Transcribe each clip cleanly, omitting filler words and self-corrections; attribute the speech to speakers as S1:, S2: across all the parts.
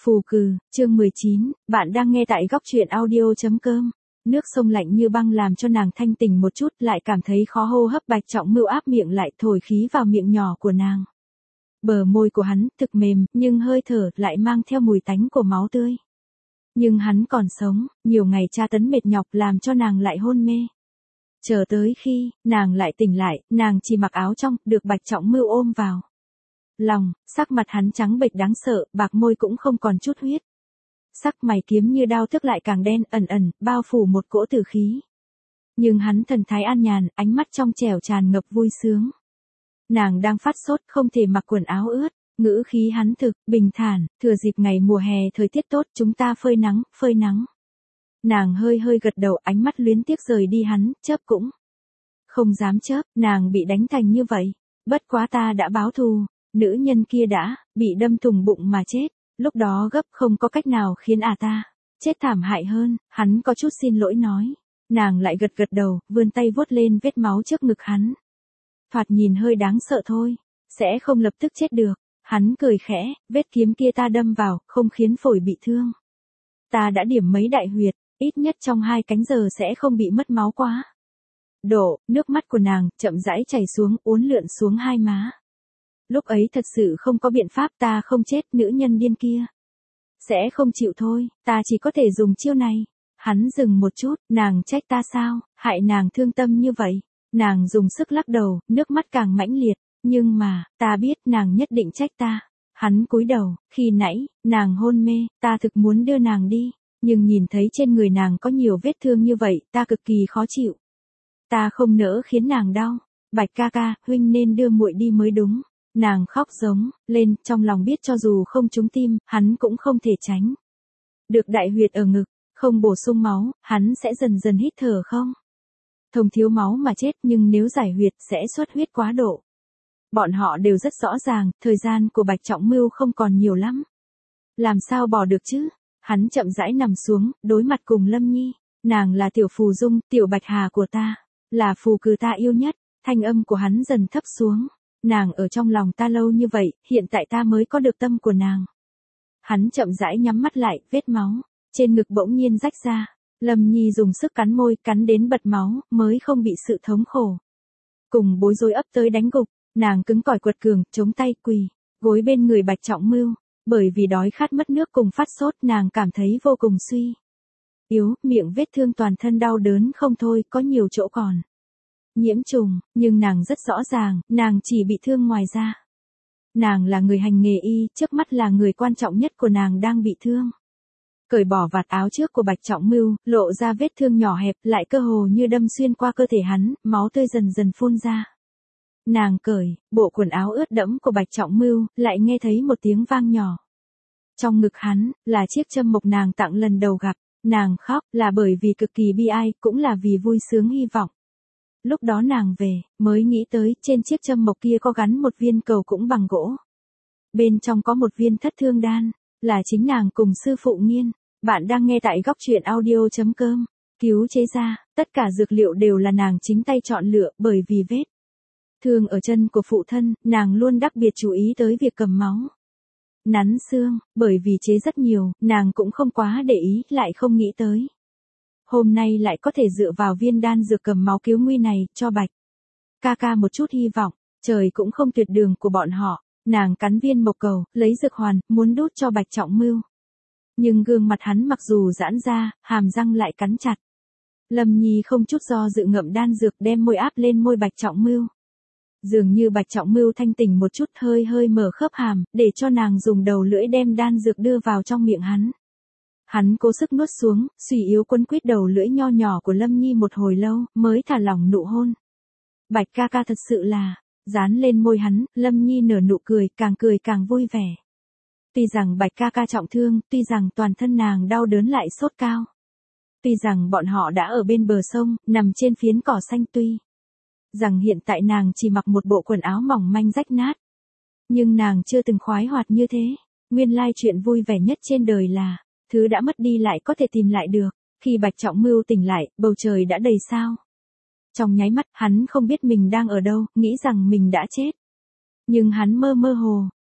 S1: Phù cừ, chương 19, bạn đang nghe tại góc truyện audio.com. Nước sông lạnh như băng làm cho nàng thanh tỉnh một chút, lại cảm thấy khó hô hấp. Bạch Trọng Mưu áp miệng lại thổi khí vào miệng nhỏ của nàng. Bờ môi của hắn thực mềm, nhưng hơi thở lại mang theo mùi tánh của máu tươi. Nhưng hắn còn sống, nhiều ngày tra tấn mệt nhọc làm cho nàng lại hôn mê. Chờ tới khi nàng lại tỉnh lại, nàng chỉ mặc áo trong, được Bạch Trọng Mưu ôm vào lòng, sắc mặt hắn trắng bệch đáng sợ, bạc môi cũng không còn chút huyết. Sắc mày kiếm như đao thức lại càng đen ẩn ẩn, bao phủ một cỗ tử khí. Nhưng hắn thần thái an nhàn, ánh mắt trong trẻo tràn ngập vui sướng. Nàng đang phát sốt, không thể mặc quần áo ướt, ngữ khí hắn thực, bình thản, thừa dịp ngày mùa hè thời tiết tốt chúng ta phơi nắng, phơi nắng. Nàng hơi hơi gật đầu, ánh mắt luyến tiếc rời đi hắn, chớp cũng không dám chớp, nàng bị đánh thành như vậy. Bất quá ta đã báo thù. Nữ nhân kia đã bị đâm thủng bụng mà chết, lúc đó gấp không có cách nào khiến ta chết thảm hại hơn, hắn có chút xin lỗi nói. Nàng lại gật gật đầu, vươn tay vuốt lên vết máu trước ngực hắn. Thoạt nhìn hơi đáng sợ thôi, sẽ không lập tức chết được. Hắn cười khẽ, vết kiếm kia ta đâm vào, không khiến phổi bị thương. Ta đã điểm mấy đại huyệt, ít nhất trong 2 canh giờ sẽ không bị mất máu quá. Nước mắt của nàng chậm rãi chảy xuống, uốn lượn xuống hai má. Lúc ấy thật sự không có biện pháp, ta không chết, nữ nhân điên kia sẽ không chịu thôi, ta chỉ có thể dùng chiêu này. Hắn dừng một chút, nàng trách ta sao, hại nàng thương tâm như vậy. Nàng dùng sức lắc đầu, nước mắt càng mãnh liệt, nhưng mà, ta biết nàng nhất định trách ta. Hắn cúi đầu, khi nãy, nàng hôn mê, ta thực muốn đưa nàng đi, nhưng nhìn thấy trên người nàng có nhiều vết thương như vậy, ta cực kỳ khó chịu. Ta không nỡ khiến nàng đau. Bạch ca ca, huynh nên đưa muội đi mới đúng. Nàng khóc giống lên, trong lòng biết cho dù không trúng tim, hắn cũng không thể tránh được đại huyệt ở ngực, không bổ sung máu, hắn sẽ dần dần hít thở không thông, thiếu máu mà chết, nhưng nếu giải huyệt sẽ xuất huyết quá độ. Bọn họ đều rất rõ ràng, thời gian của Bạch Trọng Mưu không còn nhiều lắm. Làm sao bỏ được chứ? Hắn chậm rãi nằm xuống, đối mặt cùng Lâm Nhi. Nàng là tiểu phù dung, tiểu Bạch Hà của ta, là phù cừ ta yêu nhất. Thanh âm của hắn dần thấp xuống. Nàng ở trong lòng ta lâu như vậy, hiện tại ta mới có được tâm của nàng. Hắn chậm rãi nhắm mắt lại, vết máu trên ngực bỗng nhiên rách ra. Lâm Nhi dùng sức cắn môi, cắn đến bật máu, mới không bị sự thống khổ cùng bối rối ấp tới đánh gục. Nàng cứng cỏi quật cường, chống tay quỳ gối bên người Bạch Trọng Mưu. Bởi vì đói khát mất nước cùng phát sốt, nàng cảm thấy vô cùng suy yếu, miệng vết thương toàn thân đau đớn không thôi, có nhiều chỗ còn nhiễm trùng, nhưng nàng rất rõ ràng, nàng chỉ bị thương ngoài da. Nàng là người hành nghề y, trước mắt là người quan trọng nhất của nàng đang bị thương. Cởi bỏ vạt áo trước của Bạch Trọng Mưu, lộ ra vết thương nhỏ hẹp, lại cơ hồ như đâm xuyên qua cơ thể hắn, máu tươi dần dần phun ra. Nàng cởi bộ quần áo ướt đẫm của Bạch Trọng Mưu, lại nghe thấy một tiếng vang nhỏ. Trong ngực hắn, là chiếc châm mộc nàng tặng lần đầu gặp. Nàng khóc, là bởi vì cực kỳ bi ai, cũng là vì vui sướng hy vọng. Lúc đó nàng về, mới nghĩ tới, trên chiếc châm mộc kia có gắn một viên cầu cũng bằng gỗ. Bên trong có một viên thất thương đan, là chính nàng cùng sư phụ Nghiên. Bạn đang nghe tại góc truyện audio.com. Cứu chế ra, tất cả dược liệu đều là nàng chính tay chọn lựa, bởi vì vết thương ở chân của phụ thân, nàng luôn đặc biệt chú ý tới việc cầm máu nắn xương, bởi vì chế rất nhiều, nàng cũng không quá để ý, lại không nghĩ tới. Hôm nay lại có thể dựa vào viên đan dược cầm máu cứu nguy này, cho Bạch ca ca một chút hy vọng, trời cũng không tuyệt đường của bọn họ. Nàng cắn viên mộc cầu, lấy dược hoàn, muốn đút cho Bạch Trọng Mưu. Nhưng gương mặt hắn mặc dù giãn ra, hàm răng lại cắn chặt. Lâm Nhi không chút do dự ngậm đan dược, đem môi áp lên môi Bạch Trọng Mưu. Dường như Bạch Trọng Mưu thanh tỉnh một chút, hơi hơi mở khớp hàm, để cho nàng dùng đầu lưỡi đem đan dược đưa vào trong miệng hắn. Hắn cố sức nuốt xuống, suy yếu quấn quýt đầu lưỡi nho nhỏ của Lâm Nhi một hồi lâu, mới thả lỏng nụ hôn. Bạch ca ca thật sự là, dán lên môi hắn, Lâm Nhi nở nụ cười càng vui vẻ. Tuy rằng Bạch ca ca trọng thương, tuy rằng toàn thân nàng đau đớn lại sốt cao. Tuy rằng bọn họ đã ở bên bờ sông, nằm trên phiến cỏ xanh, tuy rằng hiện tại nàng chỉ mặc một bộ quần áo mỏng manh rách nát. Nhưng nàng chưa từng khoái hoạt như thế. Nguyên lai chuyện vui vẻ nhất trên đời là, thứ đã mất đi lại có thể tìm lại được. Khi Bạch Trọng Mưu tỉnh lại, bầu trời đã đầy sao. Trong nháy mắt, hắn không biết mình đang ở đâu, nghĩ rằng mình đã chết. Nhưng hắn mơ hồ,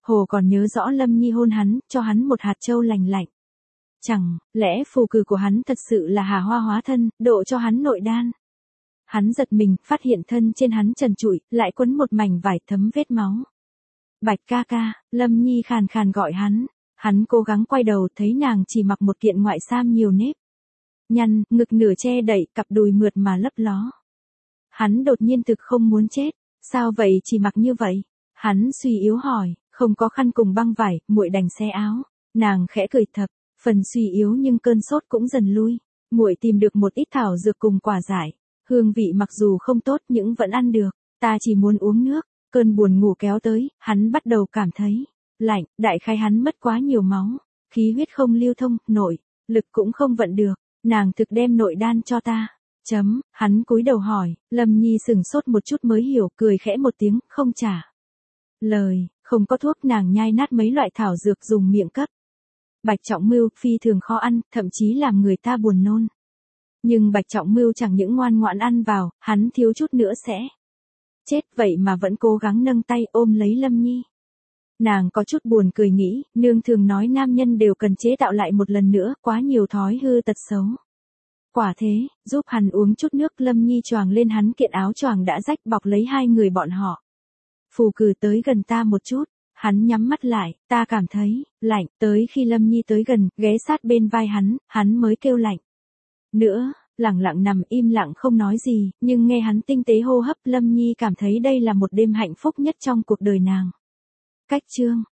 S1: Hồ còn nhớ rõ Lâm Nhi hôn hắn, cho hắn một hạt châu lành lạnh. Chẳng lẽ phù cử của hắn thật sự là hà hoa hóa thân, độ cho hắn nội đan. Hắn giật mình, phát hiện thân trên hắn trần trụi, lại quấn một mảnh vải thấm vết máu. Bạch ca ca, Lâm Nhi khàn khàn gọi hắn. Hắn cố gắng quay đầu, thấy nàng chỉ mặc một kiện ngoại sam nhiều nếp nhăn, ngực nửa che đậy, cặp đùi mượt mà lấp ló. Hắn đột nhiên thực không muốn chết. Sao vậy, chỉ mặc như vậy? Hắn suy yếu hỏi, không có khăn cùng băng vải, muội đành xé áo. Nàng khẽ cười thập, phần suy yếu nhưng cơn sốt cũng dần lui. Muội tìm được một ít thảo dược cùng quả dại. Hương vị mặc dù không tốt nhưng vẫn ăn được. Ta chỉ muốn uống nước. Cơn buồn ngủ kéo tới, hắn bắt đầu cảm thấy lạnh, đại khái hắn mất quá nhiều máu. Khí huyết không lưu thông, nội lực cũng không vận được. Nàng thực đem nội đan cho ta. Hắn cúi đầu hỏi, Lâm Nhi sừng sốt một chút mới hiểu, cười khẽ một tiếng, không trả lời. Không có thuốc, nàng nhai nát mấy loại thảo dược dùng miệng cấp. Bạch Trọng Mưu phi thường khó ăn, thậm chí làm người ta buồn nôn. Nhưng Bạch Trọng Mưu chẳng những ngoan ngoãn ăn vào, hắn thiếu chút nữa sẽ chết, vậy mà vẫn cố gắng nâng tay ôm lấy Lâm Nhi. Nàng có chút buồn cười nghĩ, nương thường nói nam nhân đều cần chế tạo lại một lần nữa, quá nhiều thói hư tật xấu. Quả thế, giúp hắn uống chút nước, Lâm Nhi choàng lên hắn kiện áo choàng đã rách, bọc lấy hai người bọn họ. Phù cử tới gần ta một chút, hắn nhắm mắt lại, ta cảm thấy lạnh, tới khi Lâm Nhi tới gần, ghé sát bên vai hắn mới kêu lạnh. Nữa, lặng lặng nằm im lặng không nói gì, nhưng nghe hắn tinh tế hô hấp, Lâm Nhi cảm thấy đây là một đêm hạnh phúc nhất trong cuộc đời nàng. Cách chương